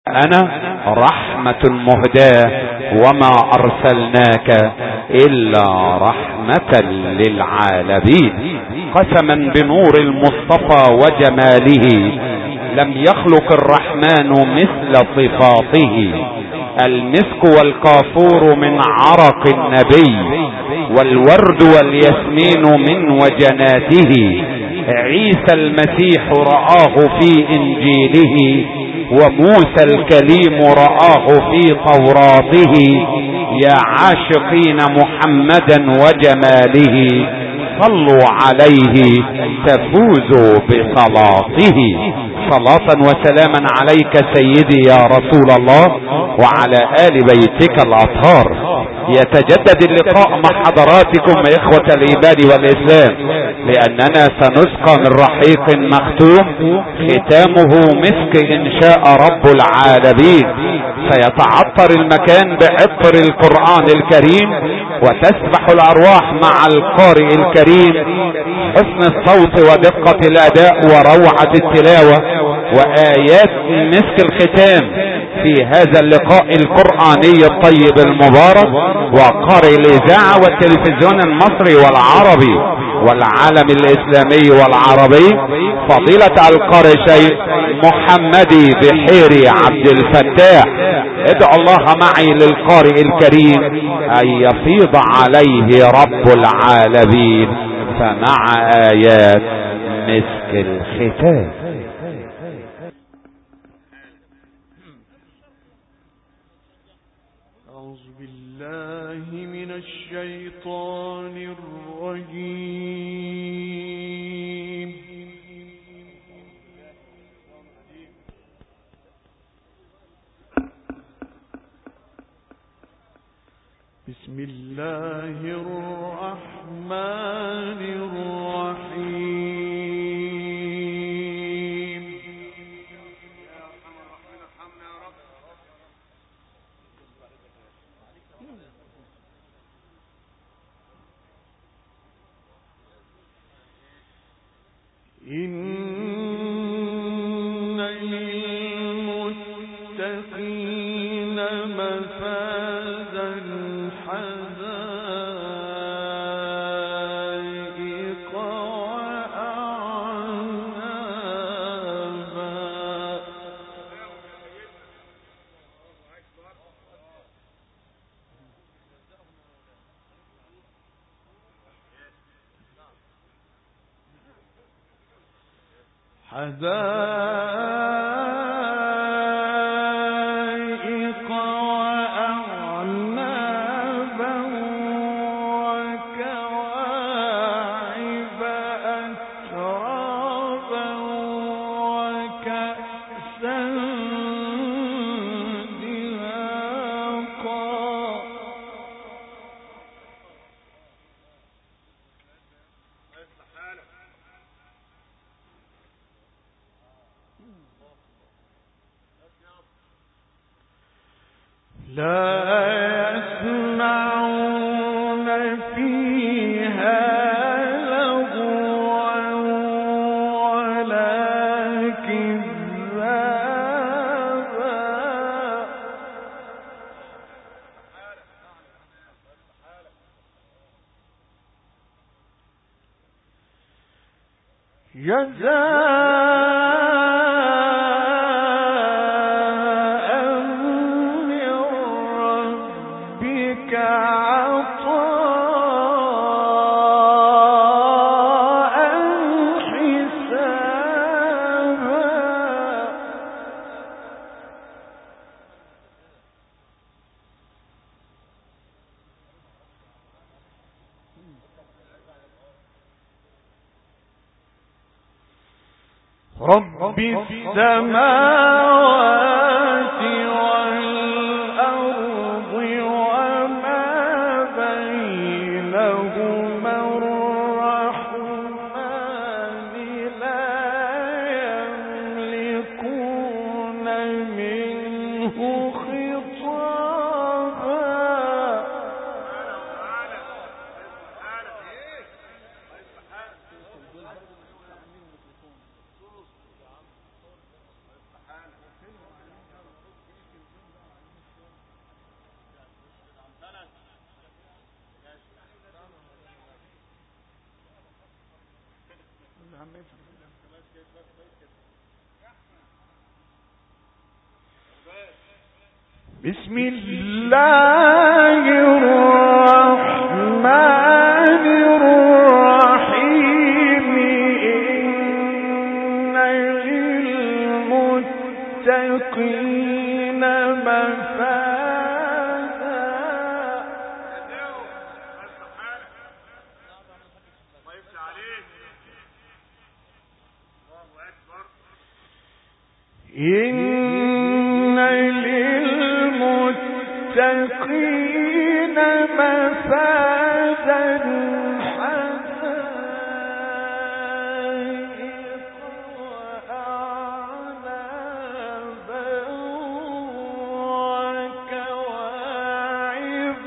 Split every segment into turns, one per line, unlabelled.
أنا رحمة مهداة وما أرسلناك إلا رحمة للعالمين. قسما بنور المصطفى وجماله لم يخلق الرحمن مثل صفاته. المسك والكافور من عرق النبي، والورد والياسمين من وجناته. عيسى المسيح رآه في إنجيله، وموسى الكليم رآه في توراته. يا عاشقين محمدا وجماله صلوا عليه تفوزوا بصلاته. صلاة وسلاما عليك سيدي يا رسول الله وعلى آل بيتك الأطهار. يتجدد اللقاء مع حضراتكم إخوة الإيمان والإسلام، لأننا سنسقى من رحيق مختوم ختامه مسك إن شاء رب العالمين. سيتعطر المكان بعطر القرآن الكريم، وتسبح الأرواح مع القارئ الكريم. حسن الصوت ودقة الأداء وروعة التلاوة وآيات مسك الختام في هذا اللقاء القرآني الطيب المبارك. وقارئ الإذاعة والتلفزيون المصري والعربي والعالم الإسلامي والعربي فضيلة القارئ شيخ محمدي بحيري عبد الفتاح. ادعو الله معي للقارئ الكريم أن يفيض عليه رب العالمين فمع آيات مسك الختام.
أعوذ بالله من الشيطان الرجيم. بسم الله الرحمن الرحيم. إن للمتقين مفازا حدائق وأعنابا. حدائق وأعنابا وكواعب أترابا وكأسا دهاقا. لا يسمعون فيها لغوا ولا كذابا. جزاء من ربك عطاء حسابا. رب السماوات والأرض وما بينهما الرحمن لا يملكون منه خطابا. بسم الله الرحمن الرحيم إن للمتقين مفازا إن للمتقين مفازا حدائق وأعنابا وكواعب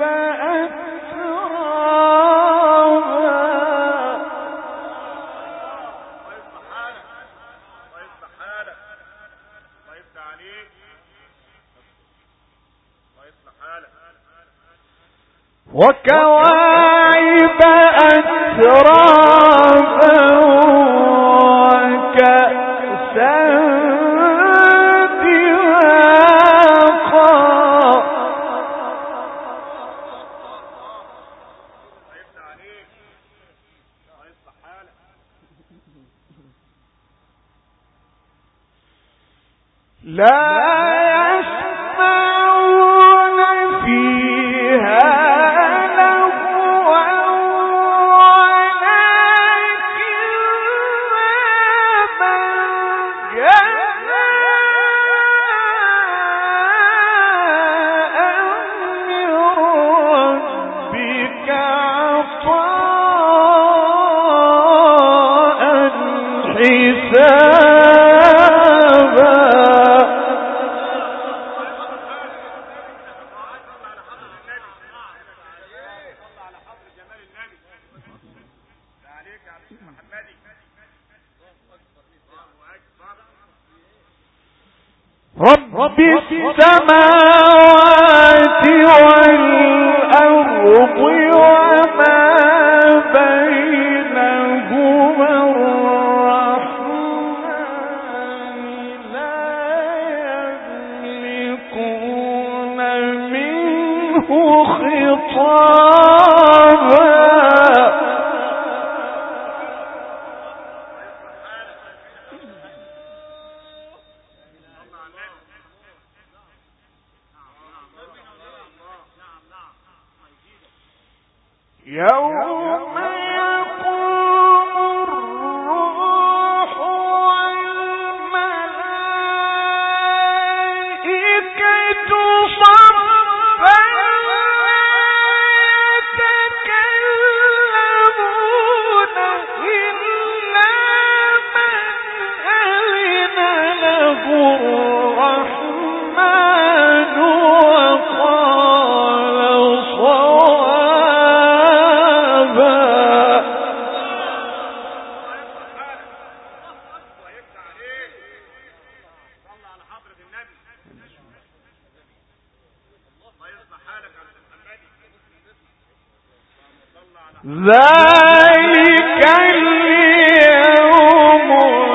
وكواعب أترابا وكأسا دهاقا لا يسمعون فيها رب السماوات والأرض وما بينهما الرحمن لا يملكون منه خطابا يوم يقوم الروح والملائكة صفا يتكلمون إلا من أذن له الرحمن وقال صوابا. ذلك اليوم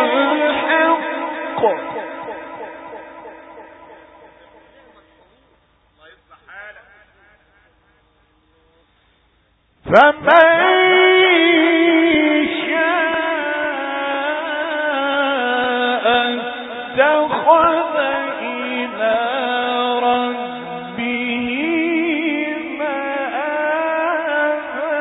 الحق فمن شاء اتخذ إلى ربه مآبا.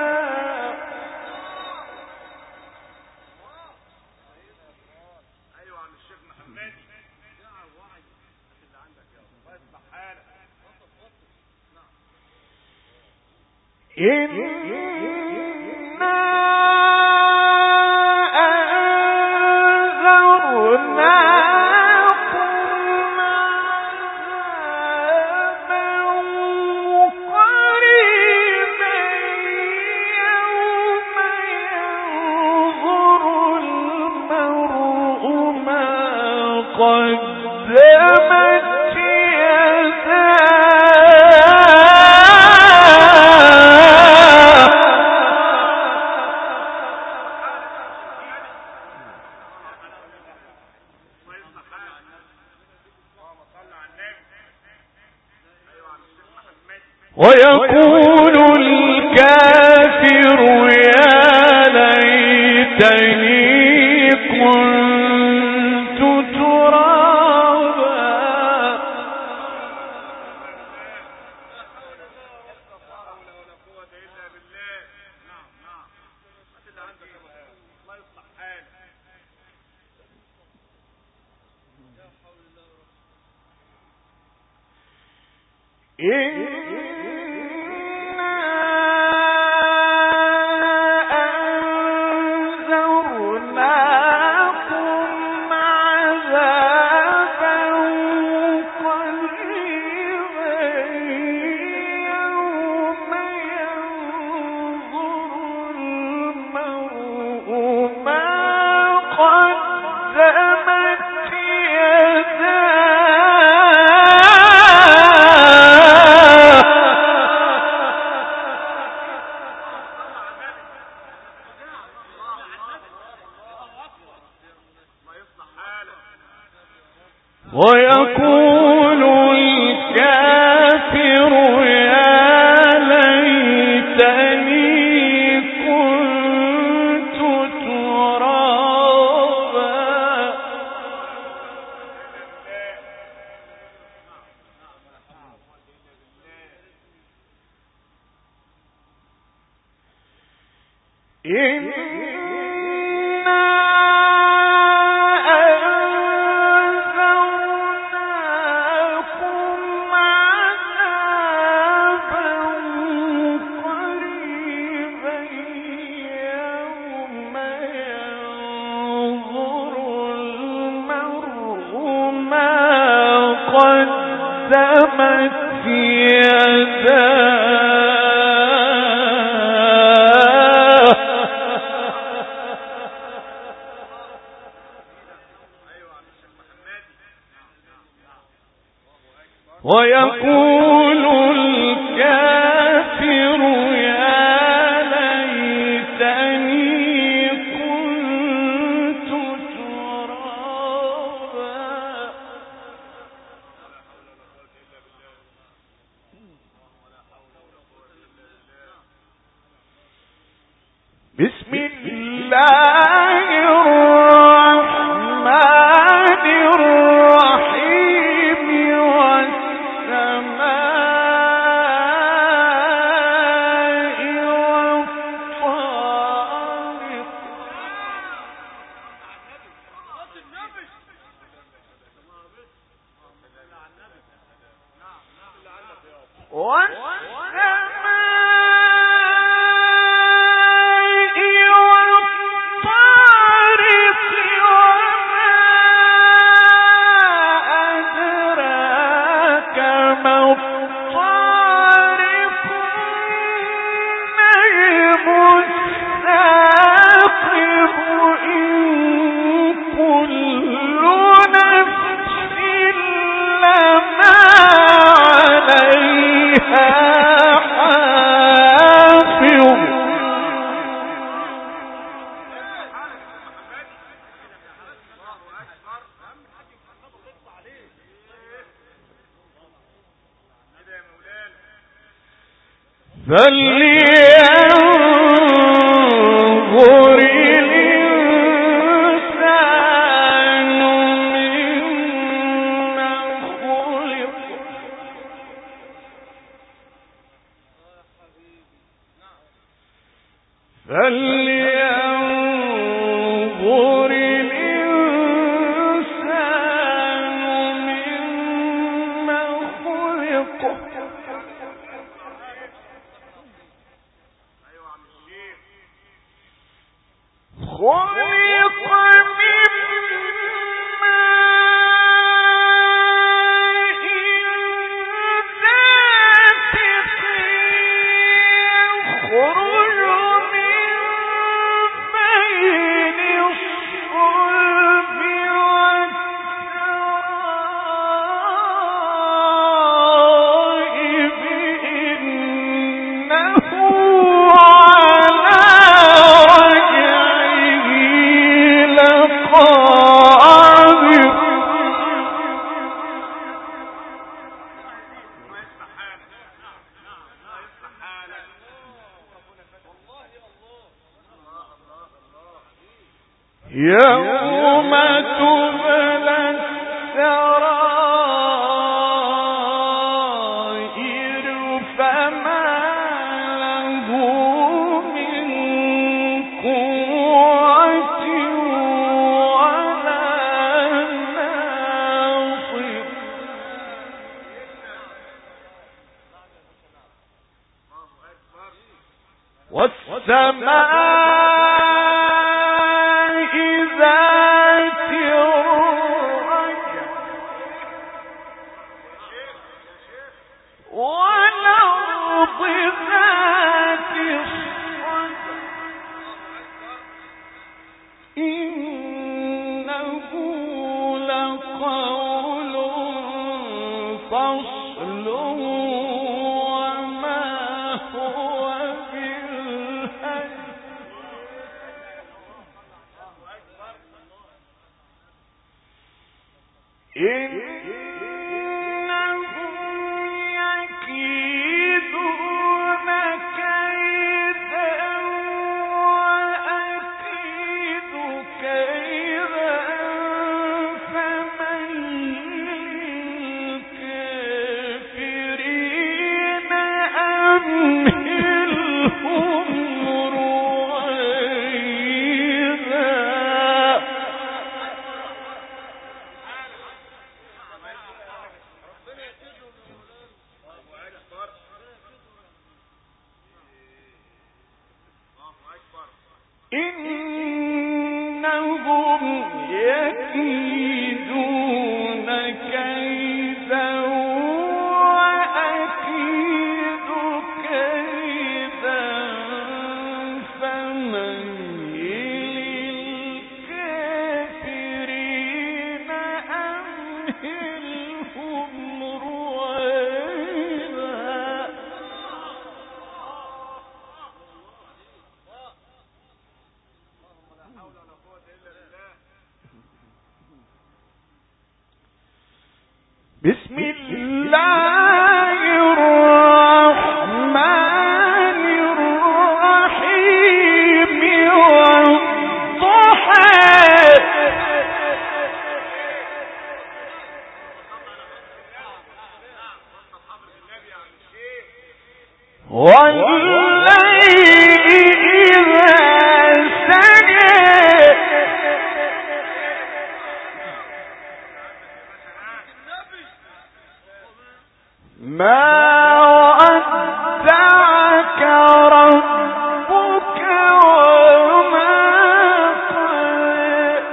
أيوة عم الشيخ محمد إنا أنذرناكم عذابا قريبا يوم ينظر المرء ما قدمت يداه ويقول الكافر يا ليتني كنت ترابا. ويقول الكافر يا ليتني كنت ترابا. ويقول الكافر يا ليتني كنت ترابا. بسم الله الرحمن الرحيم. والسماء والطارق. فلينظر الإنسان مما خلق. فلينظر الإنسان مما خلق. خلق من ماء دافق يخرج من بين الصلب والترائب. يوم تبلى السرائر فما له من قوة ولا ناصر والسماء ذات الرجع والأرض ذات الصدع إنه لقول فصل وما هو بالهزل إنهم يكيدون كيدا وأكيد كيدا فمهل الكافرين أمهلهم رويدا إنهم يكيدون كيدا وأكيد كيدا فمهل الكافرين أمهلهم رويدا بسم الله الرحمن الرحيم والضحى والليل إذا سجى ما ودعك ربك وما قلى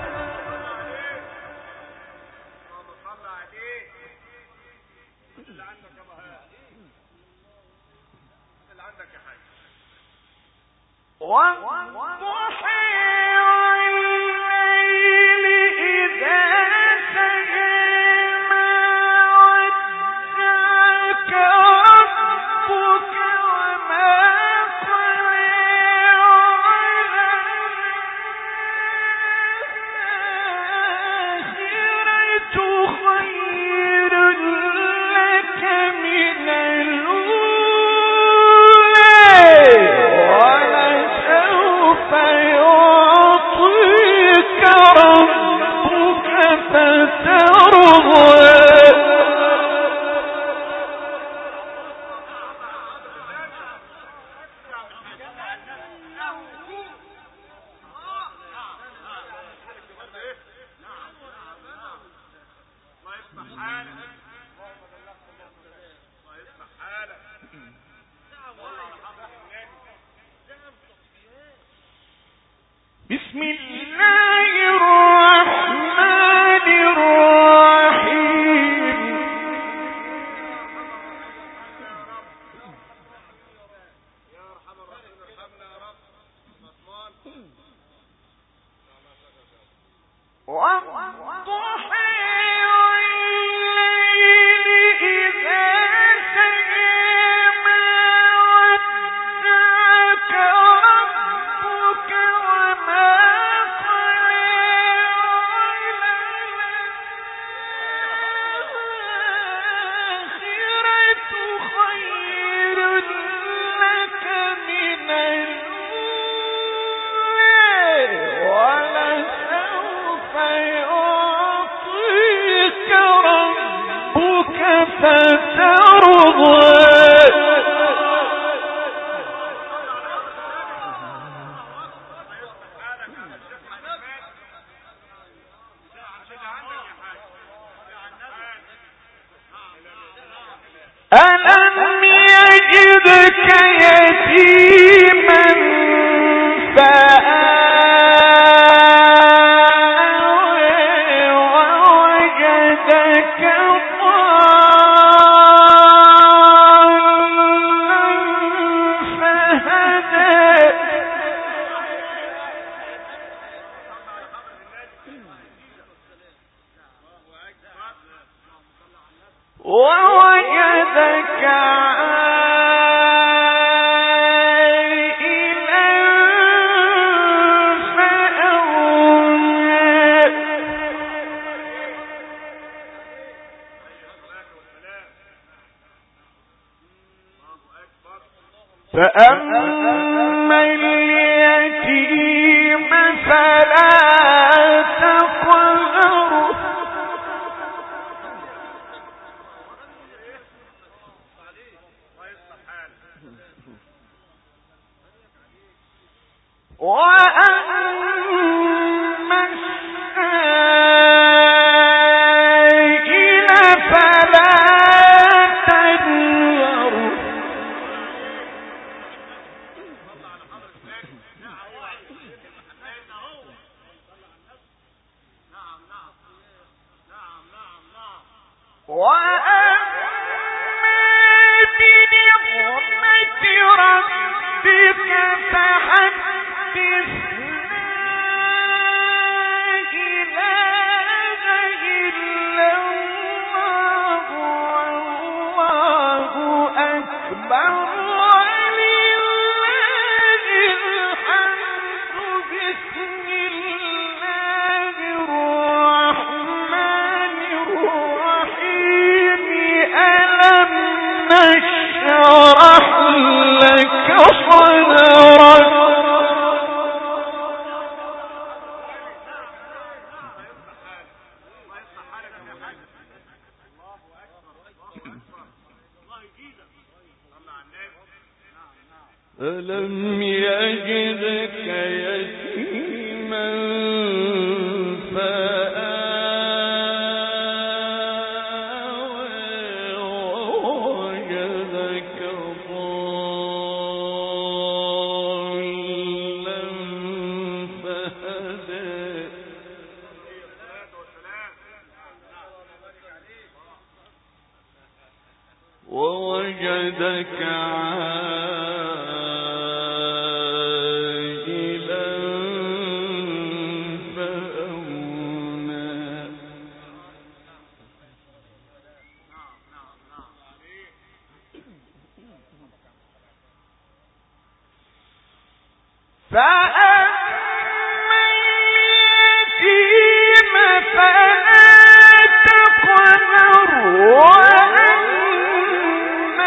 والضحى والليل إذا سجى ما ودعك ربك وما قلى والآخرة خير لك من الأولى ولسوف يعطيك ربك فترضى بسم الله الرحمن الرحيم والضحى والليل إذا سجى ما ودعك ربك وما قلى ألم يجدك يتيما فآوى ووجدك ضالا فهدى ووجدك عائلا فأغنى فأما اليتيم فلا تقهر وأما السائل فلا تنهر وأما بنعمة ربك فحدث لا إله إلا الله والله أكبر ولله الحمد بسم الله الرحمن الرحيم ألم نشرح لك صدرك ألم يجدك يتيما فآوى ووجدك ضالا فهدى ووجدك عائلا فأغنى فأما اليتيم فلا تقهر وأما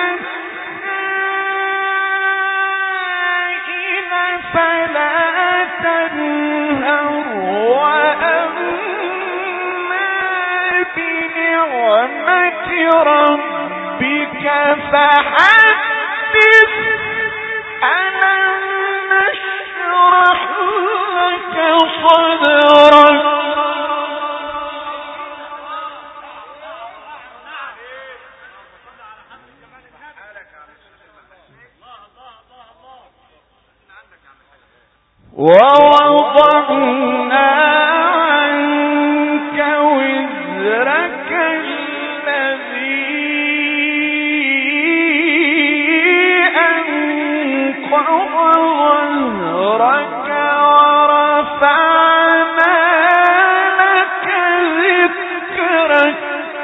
السائل فلا تنهر وأما بنعمة ربك فحدث ألم نشرح لك صدرك ووضعنا عنك وزرك الذي أنقض ظهرك ورفعنا لك ذكرك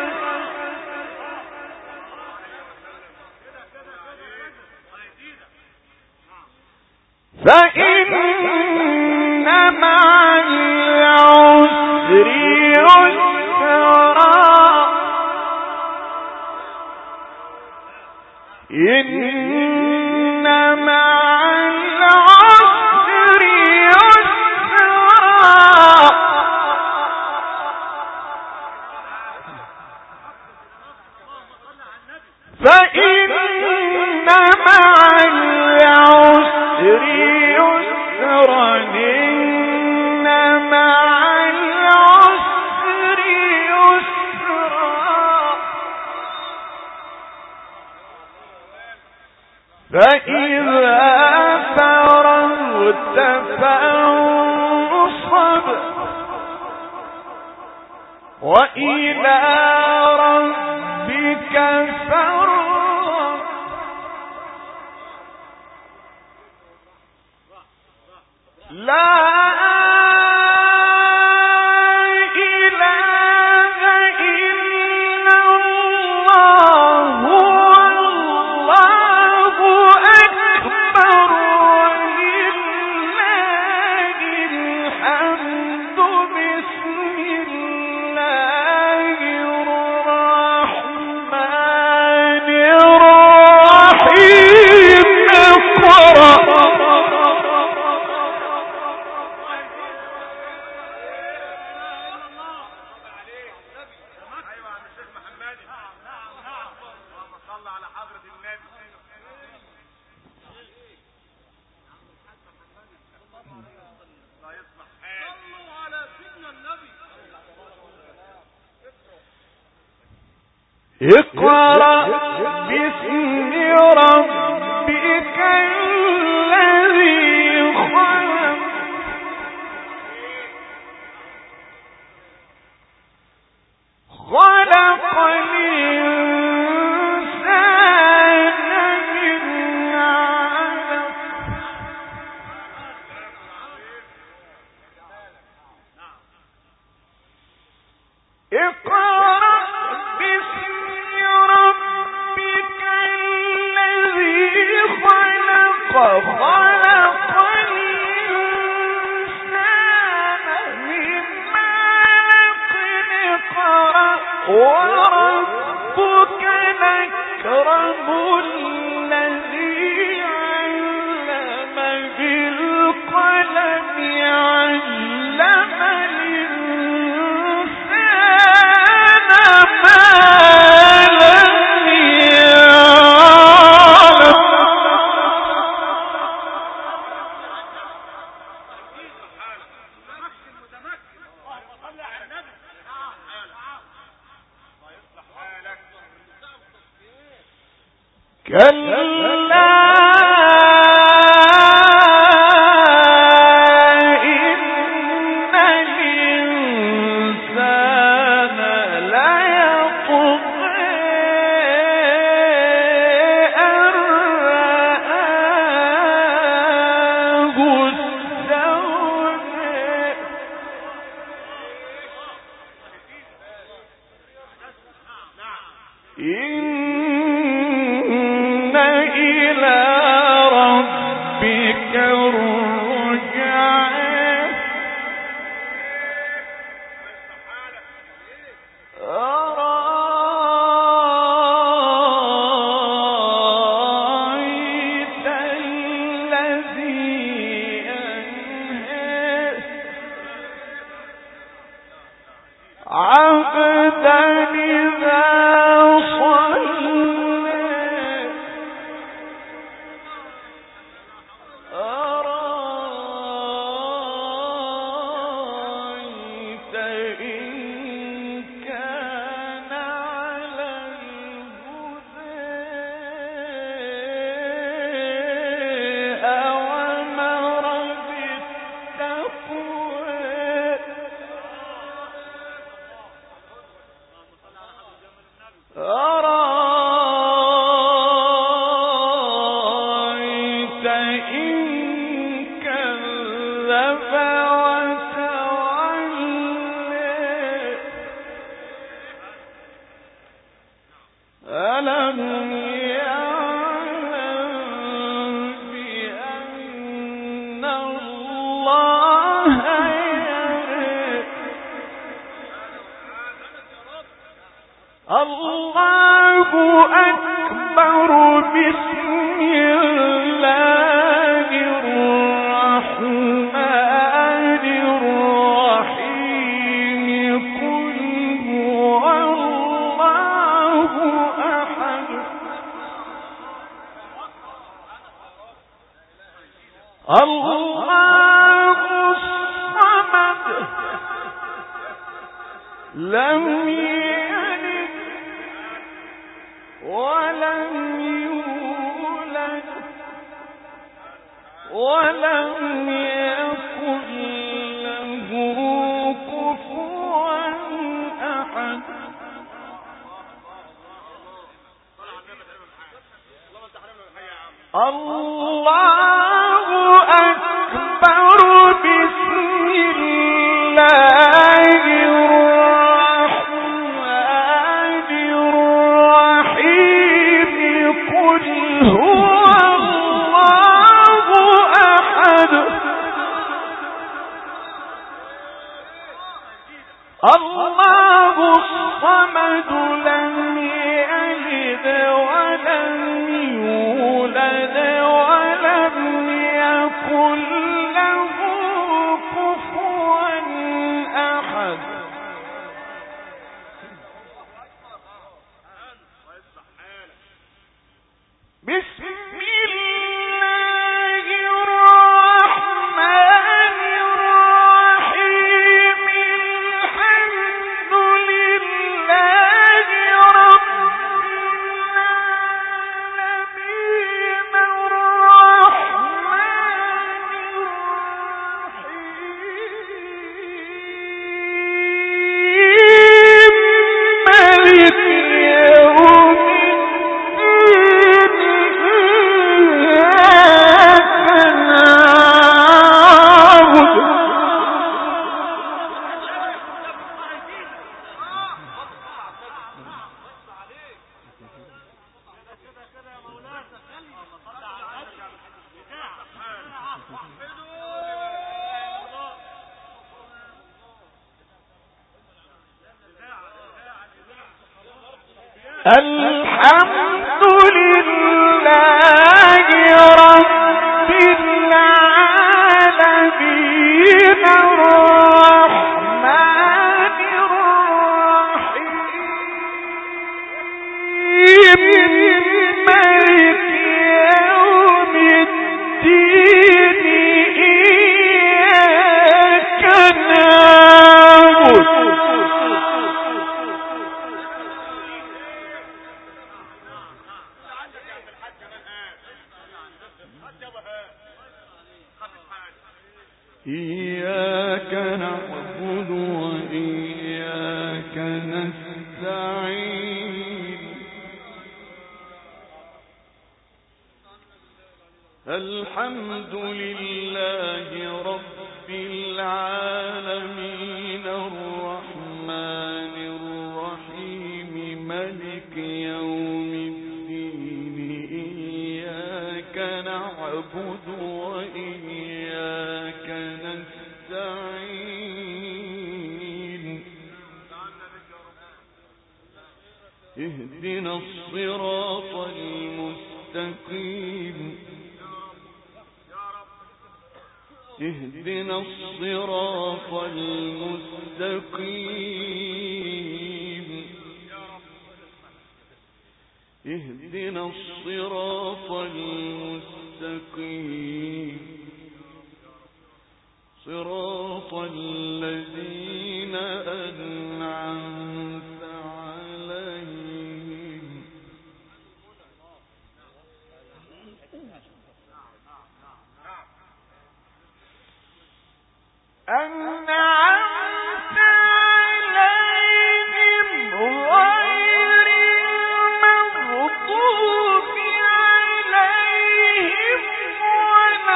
فإن مع العسر يسرا إن مع العسر يسرا فإن مع العسر يسرا إن مع العسر يسرا فإذا فرغت فانصب وإلى ربك فارغب لا اقرأ باسم ربك الذي خلق خلق الإنسان من علق اقرأ باسم ربك الذي خلق خلق الإنسان من علق اقرأ وربك الأكرم الذي علم بالقلم علم الإنسان ما لم يعلم كلا إن الإنسان ليطغى أن رآه استغنى إن إلى ربك الرجعى أرأيت الذي ينهى عبدا إذا صلى أرأيت إن كان على الهدى أوامر بالتقوى أرأيت إن كذب وتولى ألم يعلم بأن الله يرى الله أكبر بسم الله الرحمن الرحيم قل هو الله أحد الله الصمد لم يلد ولم يولد ولم يكن له كفوا أحد. الله أكبر. بسم الله الرحمن الرحيم. قل هو الله أحد الله الصمد لم يلد ولم يولد ولم يكن له كفوا أحد. بسم الله الرحمن الرحيم. الحمد لله رب العالمين. الرحمن الرحيم. مالك يوم الحمد لله رب العالمين. الرحمن الرحيم. مالك يوم الدين. إياك نعبد إياك نعبد وإياك نستعين. الحمد لله رب العالمين. الرحمن الرحيم. مالك يوم الدين. إياك نعبد وإياك نستعين. اهدنا الصراط المستقيم. اهدنا الصراط المستقيم. اهدنا الصراط المستقيم. صراط الذين أنعمت عليهم. أنعمت عليهم غير المغضوب عليهم ولا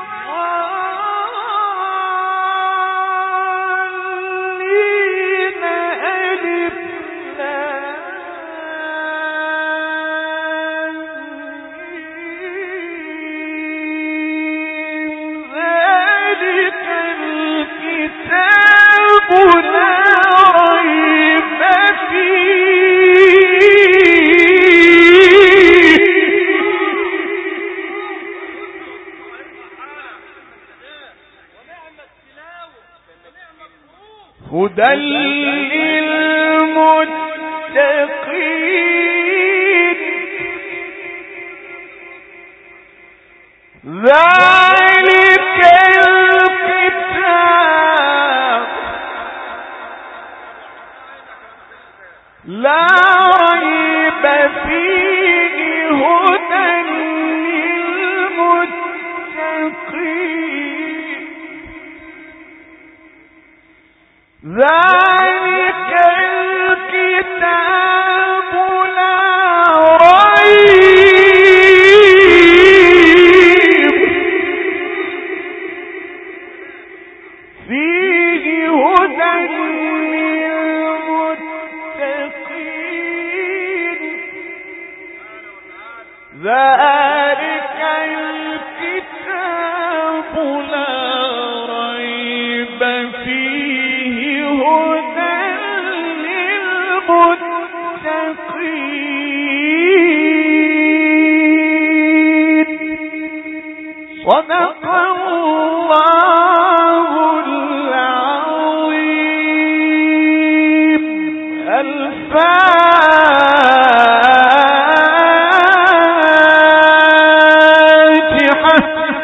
الضالين. ألف لام ميم. ذلك الكتاب لا ريب فيه هدى للمتقين. ذلك ذلك الكتاب لا ريب فيه هدى للمتقين. صدق